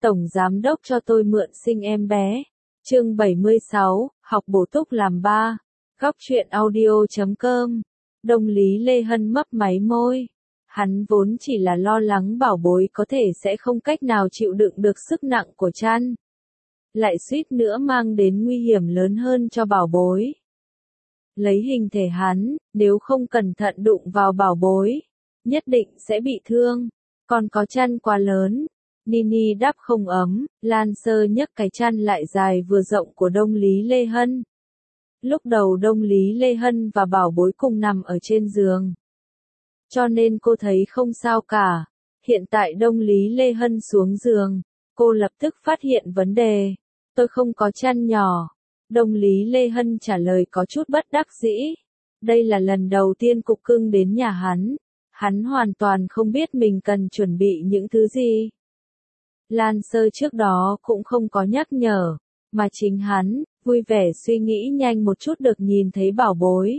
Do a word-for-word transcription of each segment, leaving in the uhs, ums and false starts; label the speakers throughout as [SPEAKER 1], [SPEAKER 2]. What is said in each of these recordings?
[SPEAKER 1] Tổng giám đốc cho tôi mượn sinh em bé. Chương bảy mươi sáu, học bổ túc làm ba. Góc truyện audio chấm com. Đông Lý Lê Hân mấp máy môi. Hắn vốn chỉ là lo lắng bảo bối có thể sẽ không cách nào chịu đựng được sức nặng của chăn. Lại suýt nữa mang đến nguy hiểm lớn hơn cho bảo bối. Lấy hình thể hắn, nếu không cẩn thận đụng vào bảo bối, nhất định sẽ bị thương. Còn có chăn quá lớn. Nini đáp không ấm, Lan Sơ nhấc cái chăn lại dài vừa rộng của Đông Lý Lê Hân. Lúc đầu Đông Lý Lê Hân và bảo bối cùng nằm ở trên giường, cho nên cô thấy không sao cả. Hiện tại Đông Lý Lê Hân xuống giường, cô lập tức phát hiện vấn đề. Tôi không có chăn nhỏ. Đông Lý Lê Hân trả lời có chút bất đắc dĩ. Đây là lần đầu tiên cục cưng đến nhà hắn. Hắn hoàn toàn không biết mình cần chuẩn bị những thứ gì. Lan Sơ trước đó cũng không có nhắc nhở, mà chính hắn, vui vẻ suy nghĩ nhanh một chút được nhìn thấy bảo bối.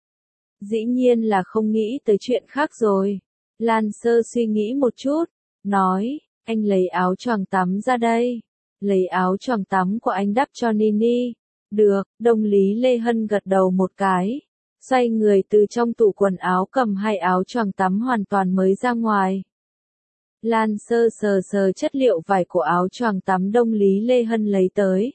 [SPEAKER 1] Dĩ nhiên là không nghĩ tới chuyện khác rồi. Lan Sơ suy nghĩ một chút, nói, anh lấy áo choàng tắm ra đây. Lấy áo choàng tắm của anh đắp cho Nini. Được, Đông Lý Lê Hân gật đầu một cái. Xoay người từ trong tủ quần áo cầm hai áo choàng tắm hoàn toàn mới ra ngoài. Lan Sơ sờ sờ chất liệu vải của áo choàng tắm Đông Lý Lê Hân lấy tới.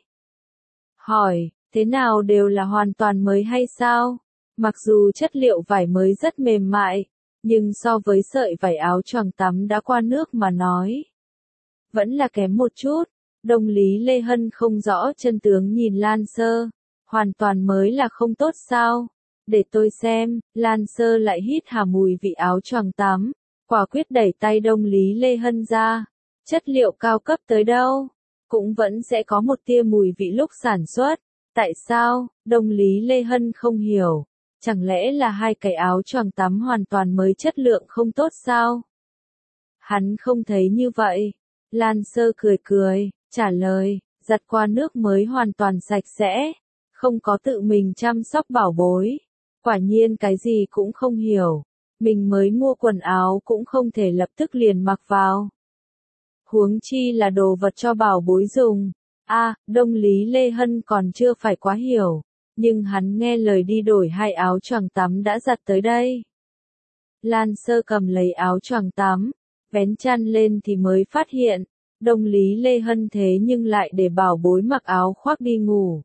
[SPEAKER 1] Hỏi, thế nào đều là hoàn toàn mới hay sao? Mặc dù chất liệu vải mới rất mềm mại, nhưng so với sợi vải áo choàng tắm đã qua nước mà nói, vẫn là kém một chút. Đông Lý Lê Hân không rõ chân tướng nhìn Lan Sơ. Hoàn toàn mới là không tốt sao? Để tôi xem. Lan Sơ lại hít hà mùi vị áo choàng tắm. Quả quyết đẩy tay Đông Lý Lê Hân ra. Chất liệu cao cấp tới đâu, cũng vẫn sẽ có một tia mùi vị lúc sản xuất. Tại sao? Đông Lý Lê Hân không hiểu. Chẳng lẽ là hai cái áo choàng tắm hoàn toàn mới chất lượng không tốt sao? Hắn không thấy như vậy. Lan Sơ cười cười, trả lời, giặt qua nước mới hoàn toàn sạch sẽ. Không có tự mình chăm sóc bảo bối. Quả nhiên cái gì cũng không hiểu. Mình mới mua quần áo cũng không thể lập tức liền mặc vào. Huống chi là đồ vật cho bảo bối dùng. A, Đông Lý Lê Hân còn chưa phải quá hiểu. Nhưng hắn nghe lời đi đổi hai áo choàng tắm đã giặt tới đây. Lan Sơ cầm lấy áo choàng tắm, vén chăn lên thì mới phát hiện. Đông Lý Lê Hân thế nhưng lại để bảo bối mặc áo khoác đi ngủ.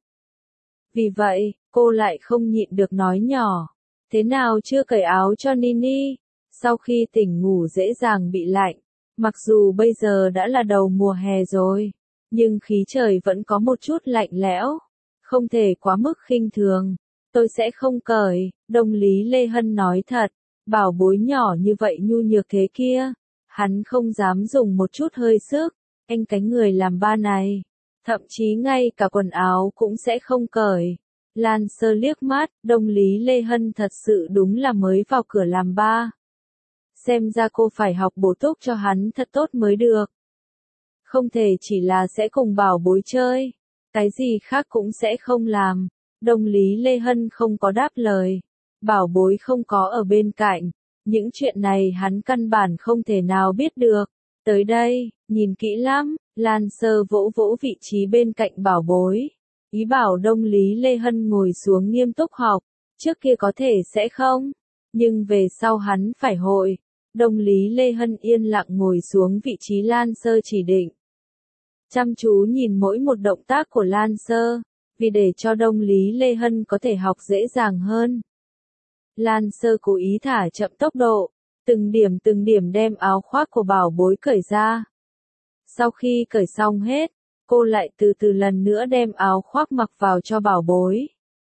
[SPEAKER 1] Vì vậy, cô lại không nhịn được nói nhỏ. Thế nào chưa cởi áo cho Nini? Sau khi tỉnh ngủ dễ dàng bị lạnh. Mặc dù bây giờ đã là đầu mùa hè rồi, nhưng khí trời vẫn có một chút lạnh lẽo. Không thể quá mức khinh thường. Tôi sẽ không cởi. Đông Lý Lê Hân nói thật. Bảo bối nhỏ như vậy nhu nhược thế kia. Hắn không dám dùng một chút hơi sức. Anh cái người làm ba này. Thậm chí ngay cả quần áo cũng sẽ không cởi. Lan Sơ liếc mắt, Đông Lý Lê Hân thật sự đúng là mới vào cửa làm ba. Xem ra cô phải học bổ túc cho hắn thật tốt mới được. Không thể chỉ là sẽ cùng bảo bối chơi. Cái gì khác cũng sẽ không làm. Đông Lý Lê Hân không có đáp lời. Bảo bối không có ở bên cạnh. Những chuyện này hắn căn bản không thể nào biết được. Tới đây, nhìn kỹ lắm. Lan Sơ vỗ vỗ vị trí bên cạnh bảo bối. Ý bảo Đông Lý Lê Hân ngồi xuống nghiêm túc học. Trước kia có thể sẽ không, nhưng về sau hắn phải hội. Đông Lý Lê Hân yên lặng ngồi xuống vị trí Lan Sơ chỉ định. Chăm chú nhìn mỗi một động tác của Lan Sơ, vì để cho Đông Lý Lê Hân có thể học dễ dàng hơn. Lan Sơ cố ý thả chậm tốc độ, từng điểm từng điểm đem áo khoác của bảo bối cởi ra. Sau khi cởi xong hết, cô lại từ từ lần nữa đem áo khoác mặc vào cho bảo bối.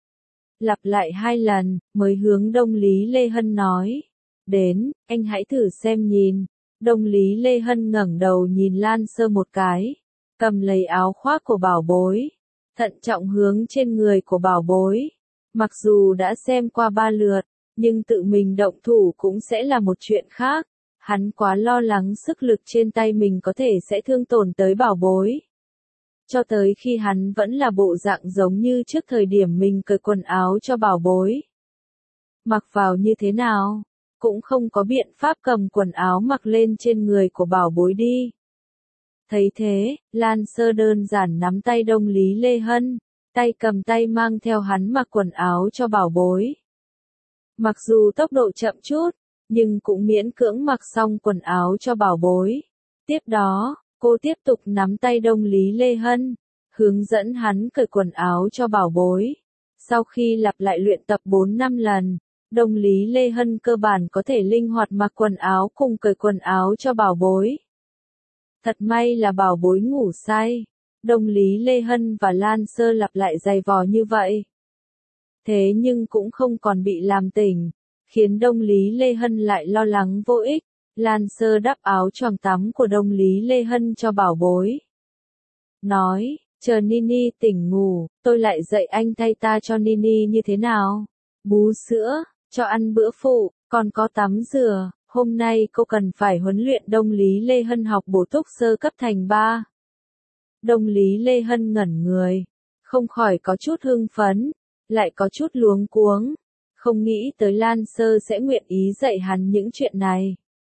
[SPEAKER 1] Lặp lại hai lần, mới hướng Đông Lý Lê Hân nói. Đến, anh hãy thử xem nhìn. Đông Lý Lê Hân ngẩng đầu nhìn Lan Sơ một cái. Cầm lấy áo khoác của bảo bối. Thận trọng hướng trên người của bảo bối. Mặc dù đã xem qua ba lượt, nhưng tự mình động thủ cũng sẽ là một chuyện khác. Hắn quá lo lắng sức lực trên tay mình có thể sẽ thương tổn tới bảo bối. Cho tới khi hắn vẫn là bộ dạng giống như trước thời điểm mình cởi quần áo cho bảo bối. Mặc vào như thế nào, cũng không có biện pháp cầm quần áo mặc lên trên người của bảo bối đi. Thấy thế, Lan Sơ đơn giản nắm tay Đông Lý Lê Hân, tay cầm tay mang theo hắn mặc quần áo cho bảo bối. Mặc dù tốc độ chậm chút, nhưng cũng miễn cưỡng mặc xong quần áo cho bảo bối. Tiếp đó, cô tiếp tục nắm tay Đông Lý Lê Hân, hướng dẫn hắn cởi quần áo cho bảo bối. Sau khi lặp lại luyện tập bốn năm lần, Đông Lý Lê Hân cơ bản có thể linh hoạt mặc quần áo cùng cởi quần áo cho bảo bối. Thật may là bảo bối ngủ say. Đông Lý Lê Hân và Lan Sơ lặp lại giày vò như vậy. Thế nhưng cũng không còn bị làm tỉnh, khiến Đông Lý Lê Hân lại lo lắng vô ích. Lan Sơ đắp áo choàng tắm của Đông Lý Lê Hân cho bảo bối. Nói, chờ Nini tỉnh ngủ, tôi lại dạy anh thay ta cho Nini như thế nào. Bú sữa, cho ăn bữa phụ, còn có tắm rửa. Hôm nay cô cần phải huấn luyện Đông Lý Lê Hân học bổ túc sơ cấp thành ba. Đông Lý Lê Hân ngẩn người, không khỏi có chút hưng phấn, lại có chút luống cuống, không nghĩ tới Lan Sơ sẽ nguyện ý dạy hắn những chuyện này.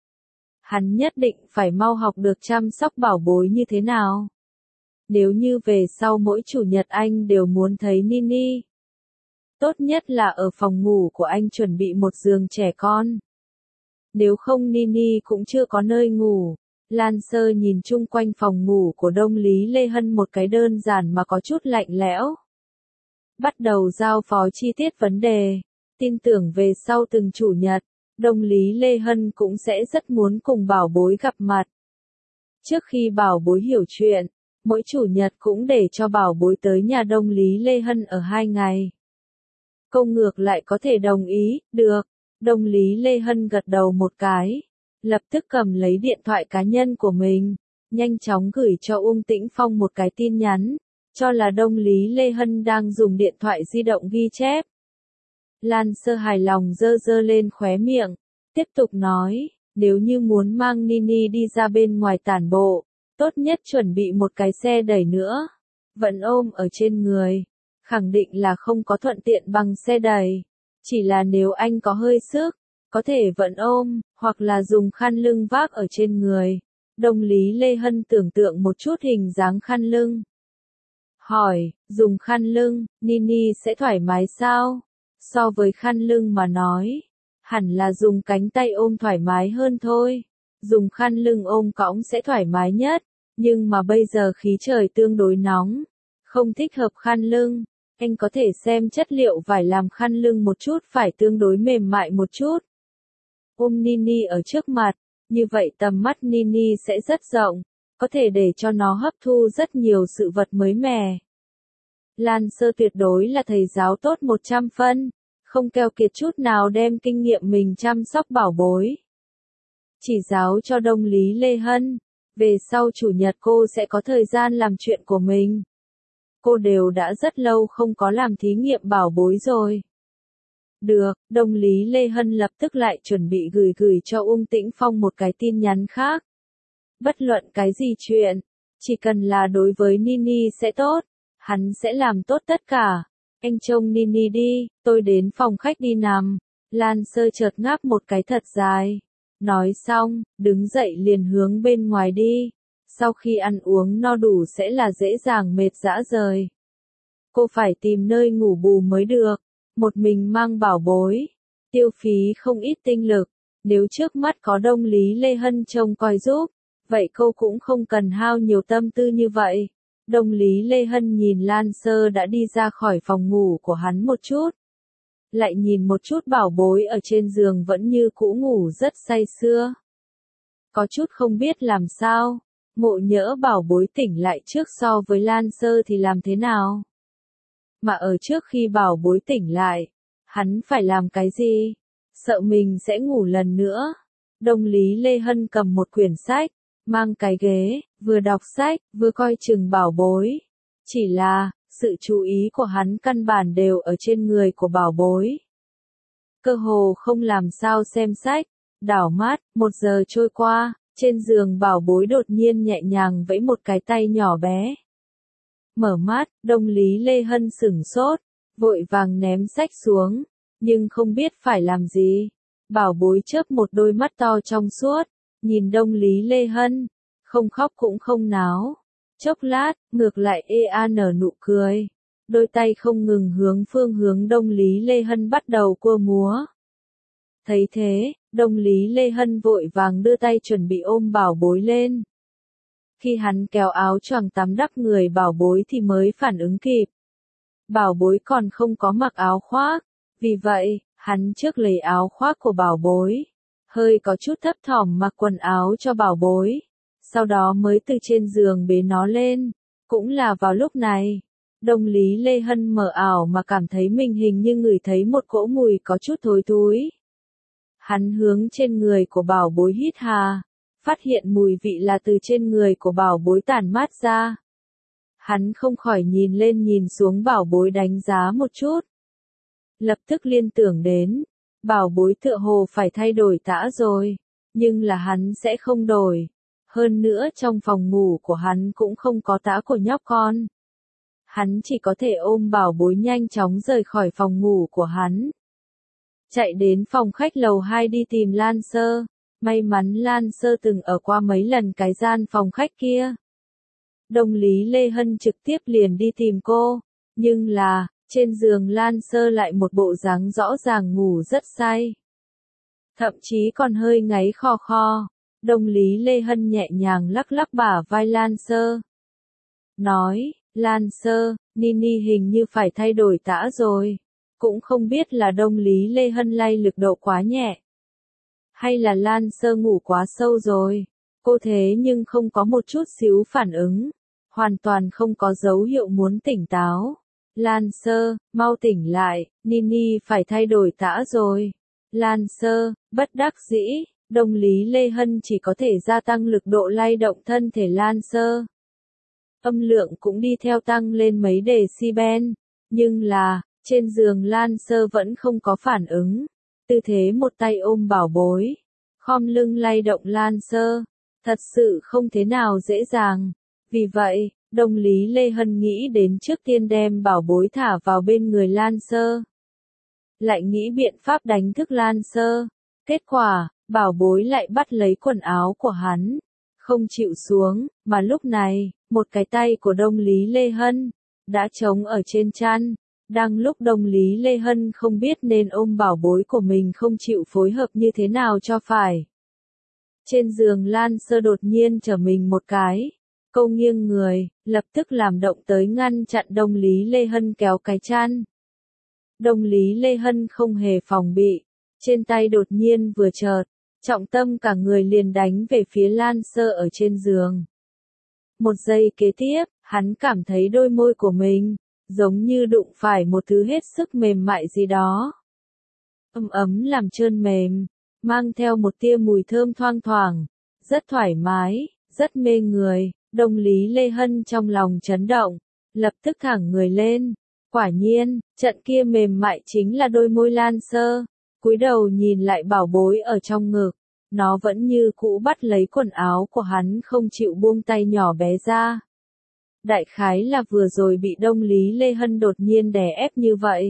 [SPEAKER 1] Hắn nhất định phải mau học được chăm sóc bảo bối như thế nào. Nếu như về sau mỗi chủ nhật anh đều muốn thấy Nini. Tốt nhất là ở phòng ngủ của anh chuẩn bị một giường trẻ con. Nếu không Nini cũng chưa có nơi ngủ. Lan Sơ nhìn chung quanh phòng ngủ của Đông Lý Lê Hân một cái đơn giản mà có chút lạnh lẽo. Bắt đầu giao phó chi tiết vấn đề. Tin tưởng về sau từng chủ nhật, Đông Lý Lê Hân cũng sẽ rất muốn cùng bảo bối gặp mặt. Trước khi bảo bối hiểu chuyện, mỗi chủ nhật cũng để cho bảo bối tới nhà Đông Lý Lê Hân ở hai ngày. Cô ngược lại có thể đồng ý, được. Đông Lý Lê Hân gật đầu một cái, lập tức cầm lấy điện thoại cá nhân của mình, nhanh chóng gửi cho Uông Tĩnh Phong một cái tin nhắn, cho là Đông Lý Lê Hân đang dùng điện thoại di động ghi chép. Lan Sơ hài lòng dơ dơ lên khóe miệng, tiếp tục nói, nếu như muốn mang Nini đi ra bên ngoài tản bộ, tốt nhất chuẩn bị một cái xe đẩy nữa, vẫn ôm ở trên người, khẳng định là không có thuận tiện bằng xe đẩy. Chỉ là nếu anh có hơi sức, có thể vẫn ôm, hoặc là dùng khăn lưng vác ở trên người. Đông Lý Lê Hân tưởng tượng một chút hình dáng khăn lưng. Hỏi, dùng khăn lưng, Nini sẽ thoải mái sao? So với khăn lưng mà nói, hẳn là dùng cánh tay ôm thoải mái hơn thôi. Dùng khăn lưng ôm cõng sẽ thoải mái nhất, nhưng mà bây giờ khí trời tương đối nóng, không thích hợp khăn lưng. Anh có thể xem chất liệu vải làm khăn lưng một chút phải tương đối mềm mại một chút. Ôm Nini ở trước mặt, như vậy tầm mắt Nini sẽ rất rộng, có thể để cho nó hấp thu rất nhiều sự vật mới mẻ. Lan Sơ tuyệt đối là thầy giáo tốt một trăm phân, không keo kiệt chút nào đem kinh nghiệm mình chăm sóc bảo bối. Chỉ giáo cho Đông Lý Lê Hân, về sau chủ nhật cô sẽ có thời gian làm chuyện của mình. Cô đều đã rất lâu không có làm thí nghiệm bảo bối rồi. Được, Đông Lý Lê Hân lập tức lại chuẩn bị gửi gửi cho Uông Tĩnh Phong một cái tin nhắn khác. Bất luận cái gì chuyện, chỉ cần là đối với Nini sẽ tốt, hắn sẽ làm tốt tất cả. Anh trông Nini đi, tôi đến phòng khách đi nằm. Lan Sơ chợt ngáp một cái thật dài. Nói xong, đứng dậy liền hướng bên ngoài đi. Sau khi ăn uống no đủ sẽ là dễ dàng mệt rã rời. Cô phải tìm nơi ngủ bù mới được. Một mình mang bảo bối, tiêu phí không ít tinh lực. Nếu trước mắt có Đông Lý Lê Hân trông coi giúp, vậy cô cũng không cần hao nhiều tâm tư như vậy. Đông Lý Lê Hân nhìn Lan Sơ đã đi ra khỏi phòng ngủ của hắn một chút. Lại nhìn một chút bảo bối ở trên giường vẫn như cũ ngủ rất say sưa. Có chút không biết làm sao, ngộ nhỡ bảo bối tỉnh lại trước so với Lan Sơ thì làm thế nào? Mà ở trước khi bảo bối tỉnh lại, hắn phải làm cái gì? Sợ mình sẽ ngủ lần nữa. Đông Lý Lê Hân cầm một quyển sách, mang cái ghế, vừa đọc sách, vừa coi chừng bảo bối. Chỉ là, sự chú ý của hắn căn bản đều ở trên người của bảo bối. Cơ hồ không làm sao xem sách, đảo mắt, một giờ trôi qua, trên giường bảo bối đột nhiên nhẹ nhàng vẫy một cái tay nhỏ bé. Mở mắt, Đông Lý Lê Hân sửng sốt, vội vàng ném sách xuống, nhưng không biết phải làm gì. Bảo bối chớp một đôi mắt to trong suốt, nhìn Đông Lý Lê Hân, không khóc cũng không náo. Chốc lát, ngược lại ê a nở nụ cười. Đôi tay không ngừng hướng phương hướng Đông Lý Lê Hân bắt đầu cua múa. Thấy thế, Đông Lý Lê Hân vội vàng đưa tay chuẩn bị ôm bảo bối lên. Khi hắn kéo áo choàng tắm đắp người bảo bối thì mới phản ứng kịp. Bảo bối còn không có mặc áo khoác, vì vậy, hắn trước lấy áo khoác của bảo bối, hơi có chút thấp thỏm mặc quần áo cho bảo bối, sau đó mới từ trên giường bế nó lên. Cũng là vào lúc này, Đông Lý Lê Hân mờ ảo mà cảm thấy mình hình như ngửi thấy một cỗ mùi có chút thối thúi. Hắn hướng trên người của bảo bối hít hà, phát hiện mùi vị là từ trên người của bảo bối tản mát ra. Hắn không khỏi nhìn lên nhìn xuống bảo bối đánh giá một chút. Lập tức liên tưởng đến, bảo bối tựa hồ phải thay đổi tã rồi, nhưng là hắn sẽ không đổi. Hơn nữa trong phòng ngủ của hắn cũng không có tã của nhóc con. Hắn chỉ có thể ôm bảo bối nhanh chóng rời khỏi phòng ngủ của hắn. Chạy đến phòng khách lầu hai đi tìm Lan Sơ. May mắn Lan Sơ từng ở qua mấy lần cái gian phòng khách kia. Đông Lý Lê Hân trực tiếp liền đi tìm cô. Nhưng là, trên giường Lan Sơ lại một bộ dáng rõ ràng ngủ rất say. Thậm chí còn hơi ngáy khò khò. Đông Lý Lê Hân nhẹ nhàng lắc lắc bả vai Lan Sơ. Nói, Lan Sơ, Nini hình như phải thay đổi tã rồi. Cũng không biết là Đông Lý Lê Hân lay lực độ quá nhẹ. Hay là Lan Sơ ngủ quá sâu rồi. Cô thế nhưng không có một chút xíu phản ứng. Hoàn toàn không có dấu hiệu muốn tỉnh táo. Lan Sơ, mau tỉnh lại, Nini phải thay đổi tã rồi. Lan Sơ, bất đắc dĩ, Đông Lý Lê Hân chỉ có thể gia tăng lực độ lay động thân thể Lan Sơ. Âm lượng cũng đi theo tăng lên mấy decibel, nhưng là, trên giường Lan Sơ vẫn không có phản ứng. Tư thế một tay ôm bảo bối, khom lưng lay động Lan Sơ, thật sự không thế nào dễ dàng. Vì vậy, Đông Lý Lê Hân nghĩ đến trước tiên đem bảo bối thả vào bên người Lan Sơ. Lại nghĩ biện pháp đánh thức Lan Sơ. Kết quả, bảo bối lại bắt lấy quần áo của hắn, không chịu xuống, mà lúc này, một cái tay của Đông Lý Lê Hân đã trống ở trên chăn. Đang lúc Đông Lý Lê Hân không biết nên ôm bảo bối của mình không chịu phối hợp như thế nào cho phải. Trên giường Lan Sơ đột nhiên trở mình một cái, câu nghiêng người, lập tức làm động tới ngăn chặn Đông Lý Lê Hân kéo cái chăn. Đông Lý Lê Hân không hề phòng bị, trên tay đột nhiên vừa chợt, trọng tâm cả người liền đánh về phía Lan Sơ ở trên giường. Một giây kế tiếp, hắn cảm thấy đôi môi của mình giống như đụng phải một thứ hết sức mềm mại gì đó. Ấm ấm làm trơn mềm, mang theo một tia mùi thơm thoang thoảng, rất thoải mái, rất mê người. Đông Lý Lê Hân trong lòng chấn động, lập tức thẳng người lên. Quả nhiên, trận kia mềm mại chính là đôi môi Lan Sơ. Cúi đầu nhìn lại bảo bối ở trong ngực, nó vẫn như cũ bắt lấy quần áo của hắn không chịu buông tay nhỏ bé ra. Đại khái là vừa rồi bị Đông Lý Lê Hân đột nhiên đè ép như vậy.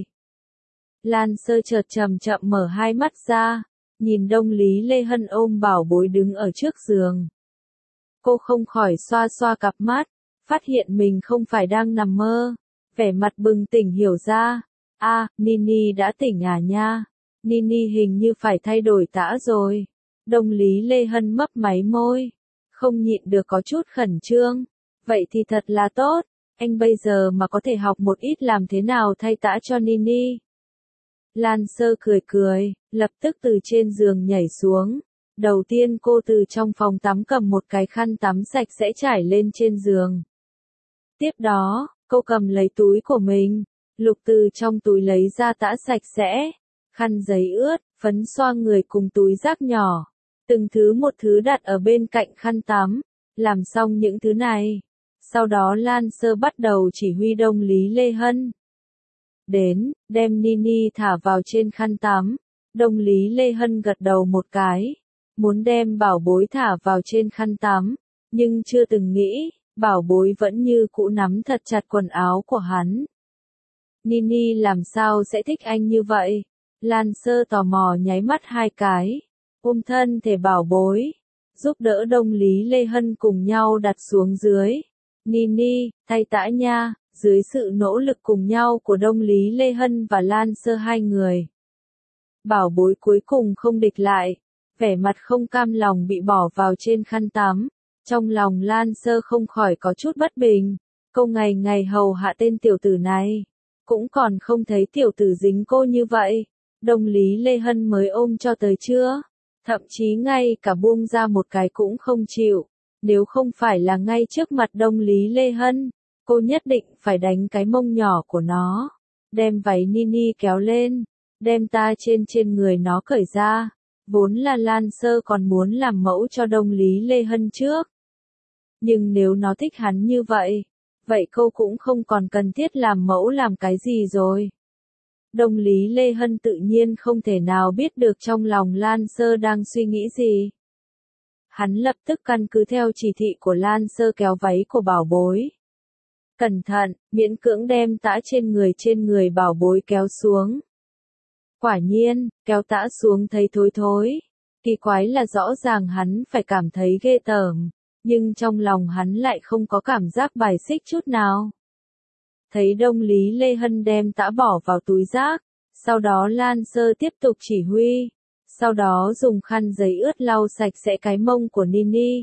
[SPEAKER 1] Lan Sơ chợt chậm chậm mở hai mắt ra, nhìn Đông Lý Lê Hân ôm bảo bối đứng ở trước giường. Cô không khỏi xoa xoa cặp mắt, phát hiện mình không phải đang nằm mơ, vẻ mặt bừng tỉnh hiểu ra. A, Nini đã tỉnh à nha, Nini hình như phải thay đổi tã rồi. Đông Lý Lê Hân mấp máy môi, không nhịn được có chút khẩn trương. Vậy thì thật là tốt, anh bây giờ mà có thể học một ít làm thế nào thay tã cho Nini. Lan Sơ cười cười, lập tức từ trên giường nhảy xuống. Đầu tiên cô từ trong phòng tắm cầm một cái khăn tắm sạch sẽ trải lên trên giường. Tiếp đó, cô cầm lấy túi của mình, lục từ trong túi lấy ra tã sạch sẽ, khăn giấy ướt, phấn xoa người cùng túi rác nhỏ. Từng thứ một thứ đặt ở bên cạnh khăn tắm, làm xong những thứ này. Sau đó Lan Sơ bắt đầu chỉ huy Đông Lý Lê Hân. Đến, đem Nini thả vào trên khăn tắm. Đông Lý Lê Hân gật đầu một cái, muốn đem bảo bối thả vào trên khăn tắm, nhưng chưa từng nghĩ, bảo bối vẫn như cũ nắm thật chặt quần áo của hắn. Nini làm sao sẽ thích anh như vậy? Lan Sơ tò mò nháy mắt hai cái, ôm thân thể bảo bối, giúp đỡ Đông Lý Lê Hân cùng nhau đặt xuống dưới. Nini, thay tã nha, dưới sự nỗ lực cùng nhau của Đông Lý Lê Hân và Lan Sơ hai người. Bảo bối cuối cùng không địch lại, vẻ mặt không cam lòng bị bỏ vào trên khăn tắm. Trong lòng Lan Sơ không khỏi có chút bất bình, cô ngày ngày hầu hạ tên tiểu tử này, cũng còn không thấy tiểu tử dính cô như vậy. Đông Lý Lê Hân mới ôm cho tới chưa? Thậm chí ngay cả buông ra một cái cũng không chịu. Nếu không phải là ngay trước mặt Đông Lý Lê Hân, cô nhất định phải đánh cái mông nhỏ của nó, đem váy Nini kéo lên, đem ta trên trên người nó cởi ra. Vốn là Lan Sơ còn muốn làm mẫu cho Đông Lý Lê Hân trước. Nhưng nếu nó thích hắn như vậy, vậy cô cũng không còn cần thiết làm mẫu làm cái gì rồi. Đông Lý Lê Hân tự nhiên không thể nào biết được trong lòng Lan Sơ đang suy nghĩ gì. Hắn lập tức căn cứ theo chỉ thị của Lan Sơ kéo váy của bảo bối. Cẩn thận, miễn cưỡng đem tã trên người trên người bảo bối kéo xuống. Quả nhiên, kéo tã xuống thấy thối thối. Kỳ quái là rõ ràng hắn phải cảm thấy ghê tởm, nhưng trong lòng hắn lại không có cảm giác bài xích chút nào. Thấy Đông Lý Lê Hân đem tã bỏ vào túi rác, sau đó Lan Sơ tiếp tục chỉ huy, sau đó dùng khăn giấy ướt lau sạch sẽ cái mông của Nini.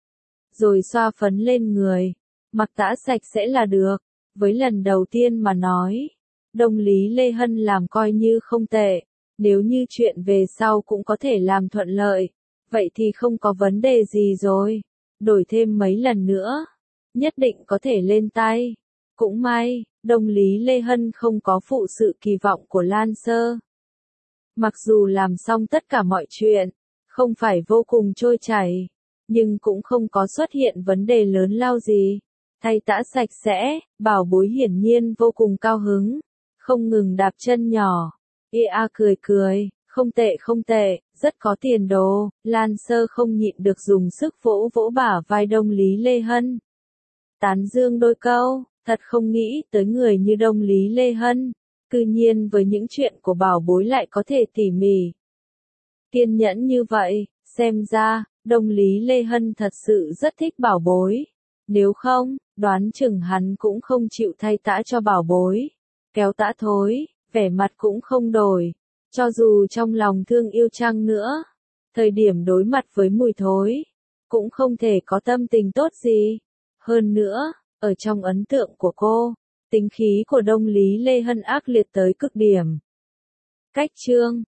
[SPEAKER 1] Rồi xoa phấn lên người, mặc tã sạch sẽ là được. Với lần đầu tiên mà nói, Đông Lý Lê Hân làm coi như không tệ, nếu như chuyện về sau cũng có thể làm thuận lợi, vậy thì không có vấn đề gì rồi, đổi thêm mấy lần nữa, nhất định có thể lên tay. Cũng may, Đông Lý Lê Hân không có phụ sự kỳ vọng của Lan Sơ. Mặc dù làm xong tất cả mọi chuyện, không phải vô cùng trôi chảy, nhưng cũng không có xuất hiện vấn đề lớn lao gì. Thay tã sạch sẽ, bảo bối hiển nhiên vô cùng cao hứng, không ngừng đạp chân nhỏ. Ia cười cười, không tệ không tệ, rất có tiền đồ. Lan Sơ không nhịn được dùng sức vỗ vỗ bả vai Đông Lý Lê Hân. Tán dương đôi câu, thật không nghĩ tới người như Đông Lý Lê Hân, cư nhiên với những chuyện của bảo bối lại có thể tỉ mỉ, kiên nhẫn như vậy. Xem ra, Đông Lý Lê Hân thật sự rất thích bảo bối. Nếu không, đoán chừng hắn cũng không chịu thay tã cho bảo bối. Kéo tã thối, vẻ mặt cũng không đổi. Cho dù trong lòng thương yêu chăng nữa, thời điểm đối mặt với mùi thối, cũng không thể có tâm tình tốt gì. Hơn nữa, ở trong ấn tượng của cô, tính khí của Đông Lý Lê Hân ác liệt tới cực điểm. Cách chương